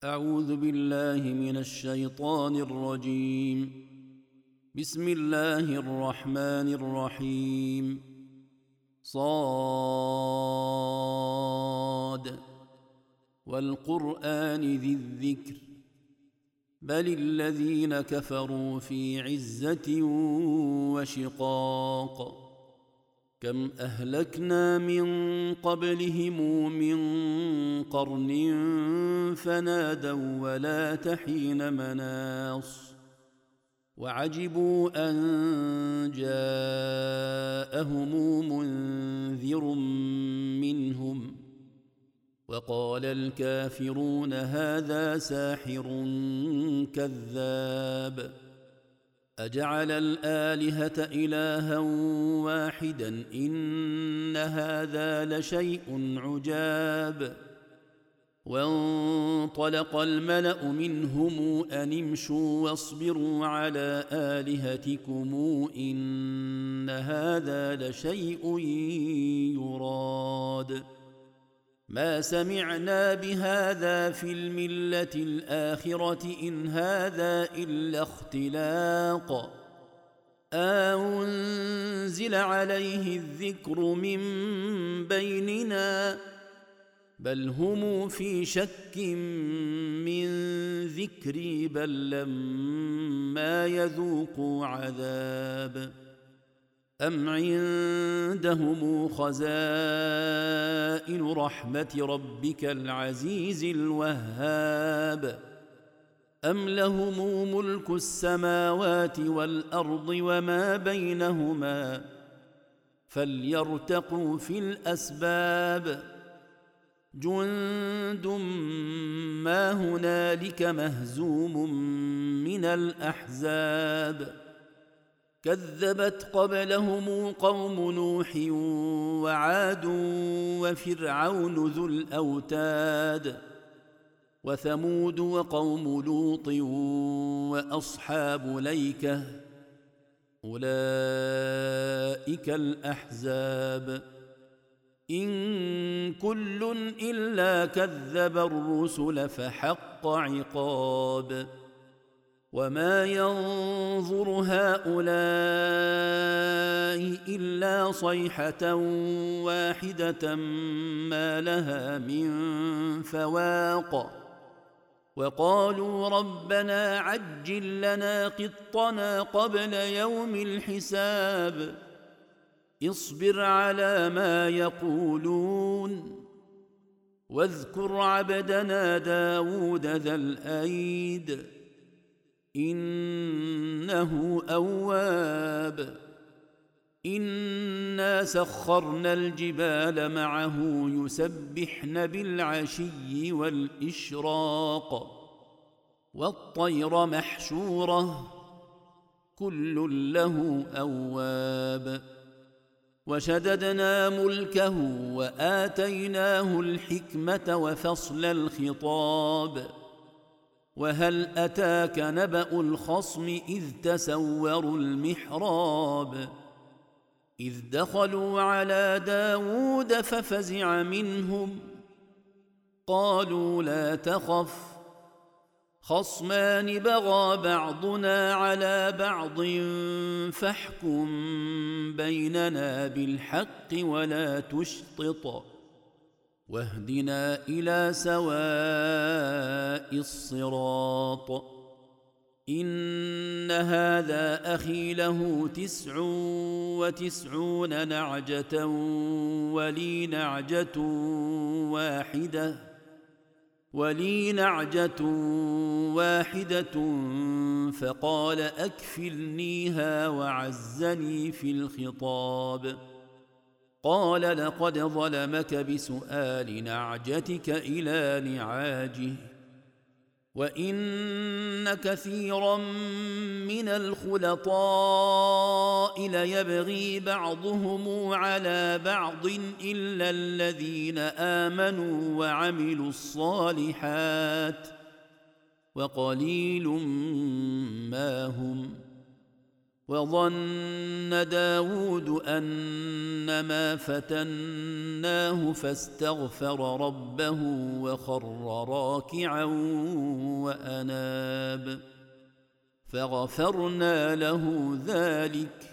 أعوذ بالله من الشيطان الرجيم. بسم الله الرحمن الرحيم. صاد والقرآن ذي الذكر بل الذين كفروا في عزة وشقاق. كم أهلكنا من قبلهم من قرن فنادوا ولا تحين مناص وعجبوا أن جاءهم منذر منهم وقال الكافرون هذا ساحر كذاب أجعل الآلهة إلها واحدا إن هذا لشيء عجاب. وانطلق الملأ منهم أن امشوا واصبروا على آلهتكم إن هذا لشيء يراد ما سمعنا بهذا في الملة الآخرة إن هذا إلا اختلاق أنزل عليه الذكر من بيننا بل هم في شك من ذكري بل لما يذوقوا عذاب أم عندهم خزائن رحمة ربك العزيز الوهاب أم لهم ملك السماوات والأرض وما بينهما فليرتقوا في الأسباب. جند ما هنالك مهزوم من الأحزاب كذبت قبلهم قوم نوح وعاد وفرعون ذو الأوتاد وثمود وقوم لوط وأصحاب ليكة أولئك الأحزاب إن كل إلا كذب الرسل فحق عقاب. وما ينظر هؤلاء إلا صيحة واحدة ما لها من فواق وقالوا ربنا عجل لنا قطنا قبل يوم الحساب اصبر على ما يقولون واذكر عبدنا داود ذا الأيد إنه أواب. إنا سخرنا الجبال معه يسبحن بالعشي والإشراق والطير محشورة كل له أواب. وشددنا ملكه وآتيناه الحكمة وفصل الخطاب وهل أتاك نبأ الخصم إذ تسوروا المحراب إذ دخلوا على داود ففزع منهم قالوا لا تخف خصمان بغى بعضنا على بعض فاحكم بيننا بالحق ولا تشطط واهدنا إلى سواء الصراط. إن هذا أخي له 99 نعجة ولي نعجة واحدة فقال أكفلنيها وعزني في الخطاب قال لقد ظلمك بسؤال نعجتك إلى نعاجه وإن كثيرا من الخلطاء ليبغي بعضهم على بعض إلا الذين آمنوا وعملوا الصالحات وقليل ما هم وظن داود أنما فتناه فاستغفر ربه وخر راكعا وأناب فغفرنا له ذلك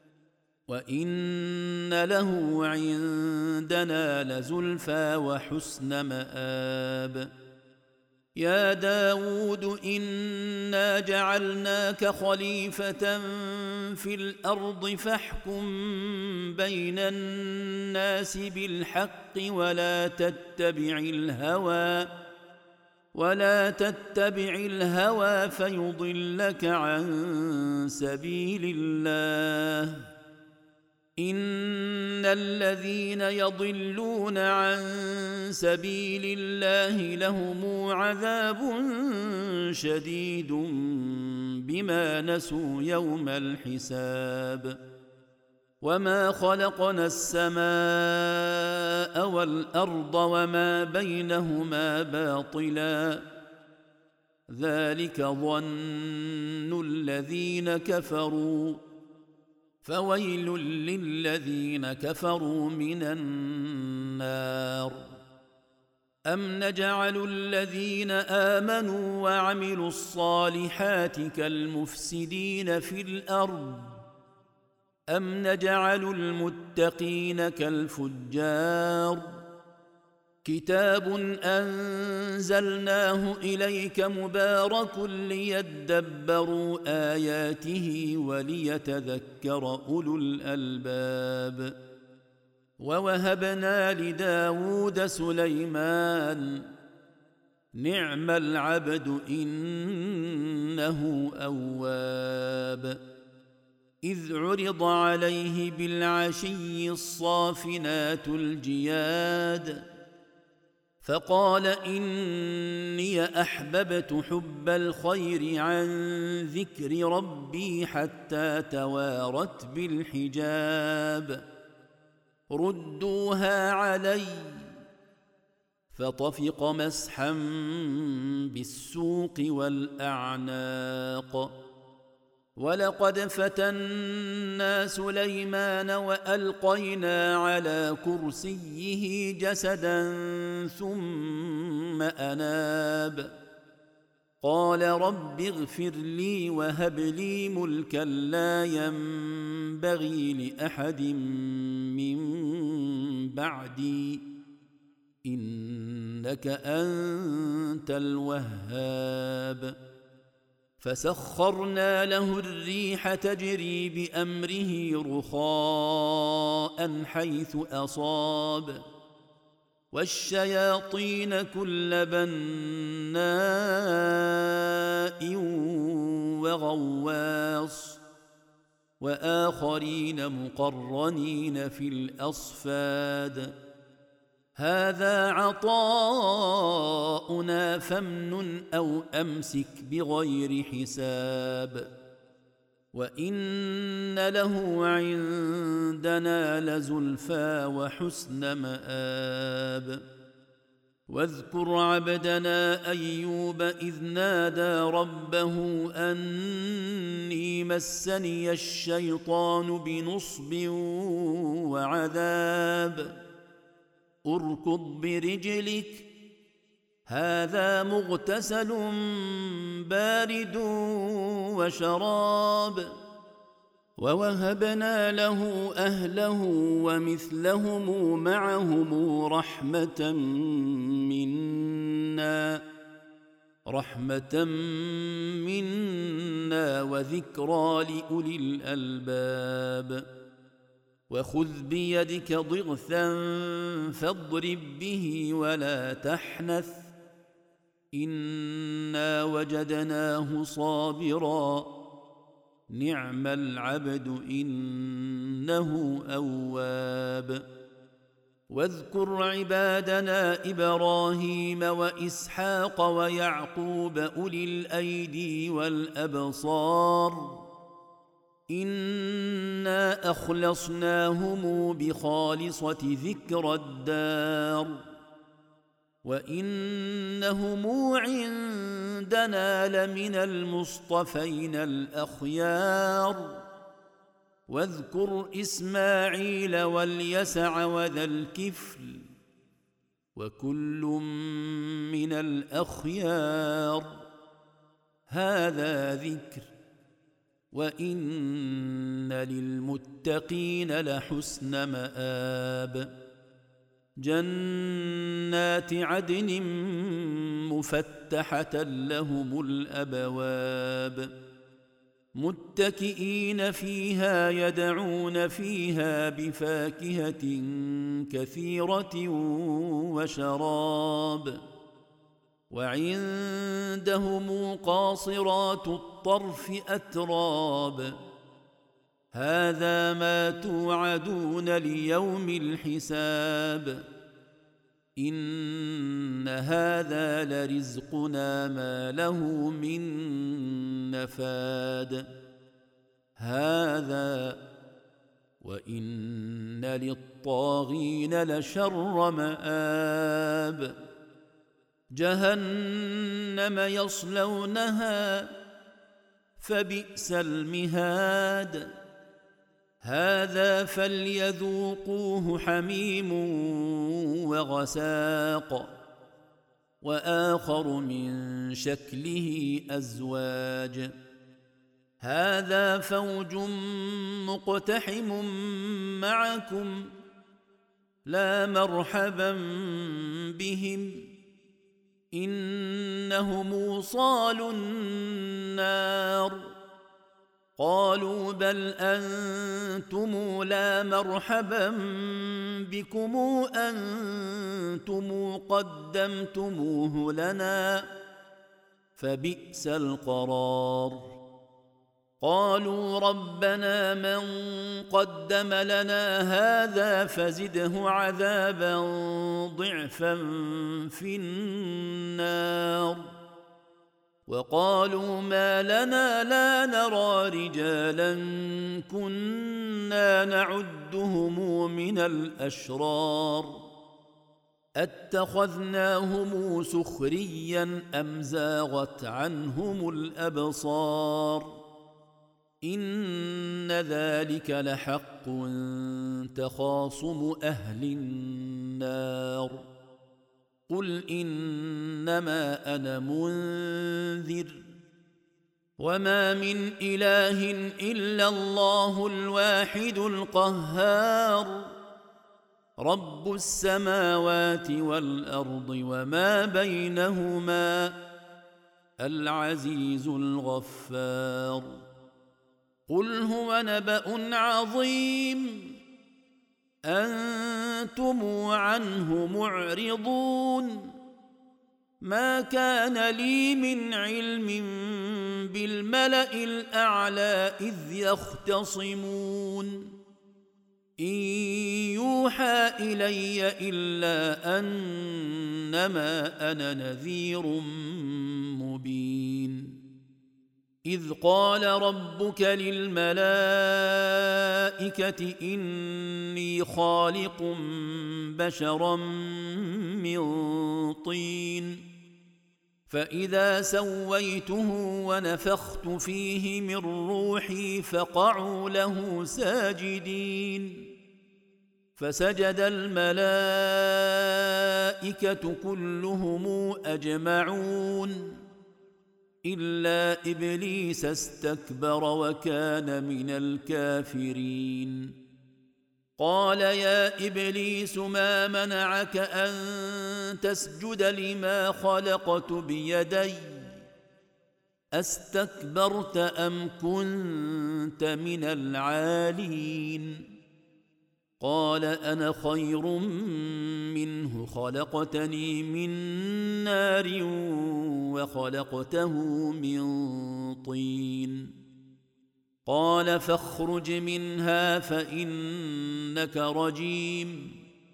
وإن له عندنا لزلفى وحسن مآب يا داود إنا جعلناك خليفة في الأرض فاحكم بين الناس بالحق ولا تتبع الهوى فيضلك عن سبيل الله إن الذين يضلون عن سبيل الله لهم عذاب شديد بما نسوا يوم الحساب وما خلقنا السماء والأرض وما بينهما باطلا ذلك ظن الذين كفروا فويل للذين كفروا من النار أم نجعل الذين آمنوا وعملوا الصالحات كالمفسدين في الأرض أم نجعل المتقين كالفجار كتاب أنزلناه إليك مبارك ليدبروا آياته وليتذكر أولو الألباب ووهبنا لداود سليمان نعم العبد إنه أواب إذ عرض عليه بالعشي الصافنات الجياد فقال إني أحببت حب الخير عن ذكر ربي حتى توارت بالحجاب ردوها علي فطفق مسحا بالسوق والأعناق ولقد فتنا سليمان وألقينا على كرسيه جسدا ثم أناب قال رب اغفر لي وهب لي ملكا لا ينبغي لأحد من بعدي إنك أنت الوهاب فسخرنا له الريح تجري بأمره رخاء حيث أصاب والشياطين كل بناء وغواص وآخرين مقرنين في الأصفاد هذا عطاؤنا فامنن أو أمسك بغير حساب وإن له عندنا لزلفى وحسن مآب واذكر عبدنا أيوب إذ نادى ربه أني مسني الشيطان بنصب وعذاب اركض برجلك هذا مغتسل بارد وشراب ووهبنا له أهله ومثلهم معهم رحمة منا وذكرى لأولي الألباب وخذ بيدك ضغثا فاضرب به ولا تحنث إنا وجدناه صابرا نعم العبد إنه أواب واذكر عبادنا إبراهيم وإسحاق ويعقوب أولي الأيدي والأبصار إنا أخلصناهم بخالصة ذكر الدار وإنهم عندنا لمن المصطفين الأخيار واذكر إسماعيل واليسع وذا الكفل وكل من الأخيار هذا ذكر وإن للمتقين لحسن مآب جنات عدن مفتحة لهم الأبواب متكئين فيها يدعون فيها بفاكهة كثيرة وشراب وعندهم قاصرات الطرف أتراب هذا ما توعدون ليوم الحساب إن هذا لرزقنا ما له من نفاد هذا وإن للطاغين لشر مآب جهنم يصلونها فبئس المهاد هذا فليذوقوه حميم وغساق وآخر من شكله أزواج هذا فوج مقتحم معكم لا مرحبا بهم إنهم صالوا النار قالوا بل أنتم لا مرحبا بكم أنتم قدمتموه لنا فبئس القرار قالوا ربنا من قدم لنا هذا فزده عذابا ضعفا في النار وقالوا ما لنا لا نرى رجالا كنا نعدهم من الأشرار اتخذناهم سخريا أم زاغت عنهم الأبصار إن ذلك لحق تخاصم أهل النار قل إنما أنا منذر وما من إله إلا الله الواحد القهار رب السماوات والأرض وما بينهما العزيز الغفار قل هو نبأ عظيم أنتم عنه معرضون ما كان لي من علم بالملأ الأعلى إذ يختصمون إن يوحى إلي إلا أنما أنا نذير مبين إذ قال ربك للملائكة إني خالق بشرا من طين فإذا سويته ونفخت فيه من روحي فقعوا له ساجدين فسجد الملائكة كلهم أجمعون إلا إبليس استكبر وكان من الكافرين قال يا إبليس ما منعك أن تسجد لما خلقت بيدي أستكبرت أم كنت من العالين قال أنا خير منه خلقتني من نار وخلقته من طين قال فاخرج منها فإنك رجيم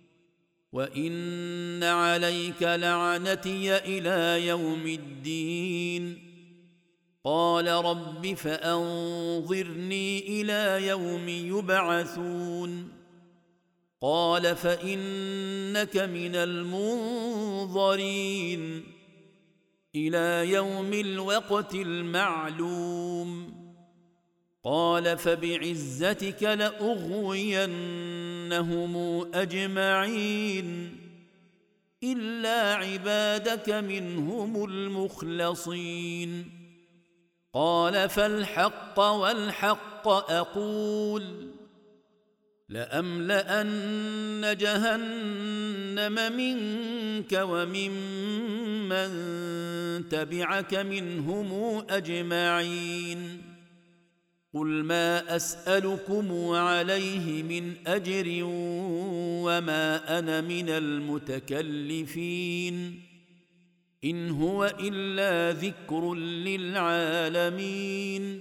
وإن عليك لعنتي إلى يوم الدين قال رب فأنظرني إلى يوم يبعثون قال فإنك من المنظرين إلى يوم الوقت المعلوم قال فبعزتك لأغوينهم أجمعين إلا عبادك منهم المخلصين قال فالحق والحق أقول لأملأن جهنم منك وممن تبعك منهم أجمعين قل ما أسألكم عليه من أجر وما أنا من المتكلفين إن هو إلا ذكر للعالمين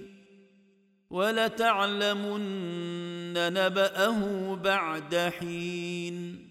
ولتعلمن نبأه بعد حين